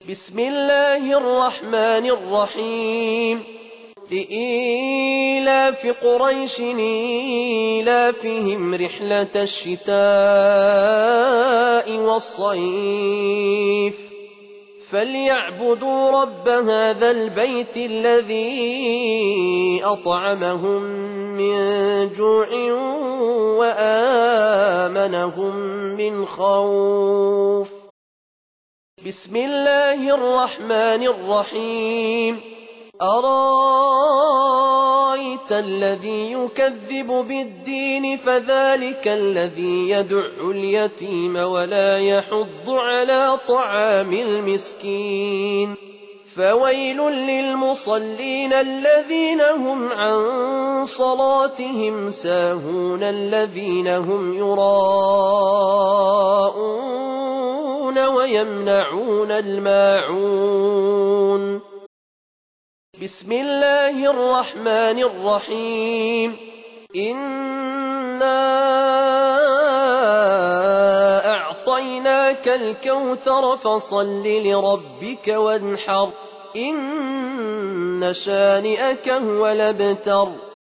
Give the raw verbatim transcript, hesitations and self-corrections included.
بسم الله الرحمن الرحيم لإيلاف قريش إيلافهم رحلة الشتاء والصيف فليعبدوا رب هذا البيت الذي أطعمهم من جوع وآمنهم من خوف بسم الله الرحمن الرحيم أرأيت الذي يكذب بالدين فذلك الذي يدع اليتيم ولا يحض على طعام المسكين فويل للمصلين الذين هم عن صلاتهم ساهون الذين هم يراءون ويمنعون الماعون بسم الله الرحمن الرحيم إنا أعطيناك الكوثر فصل لربك وانحر إن شانئك هو الأبتر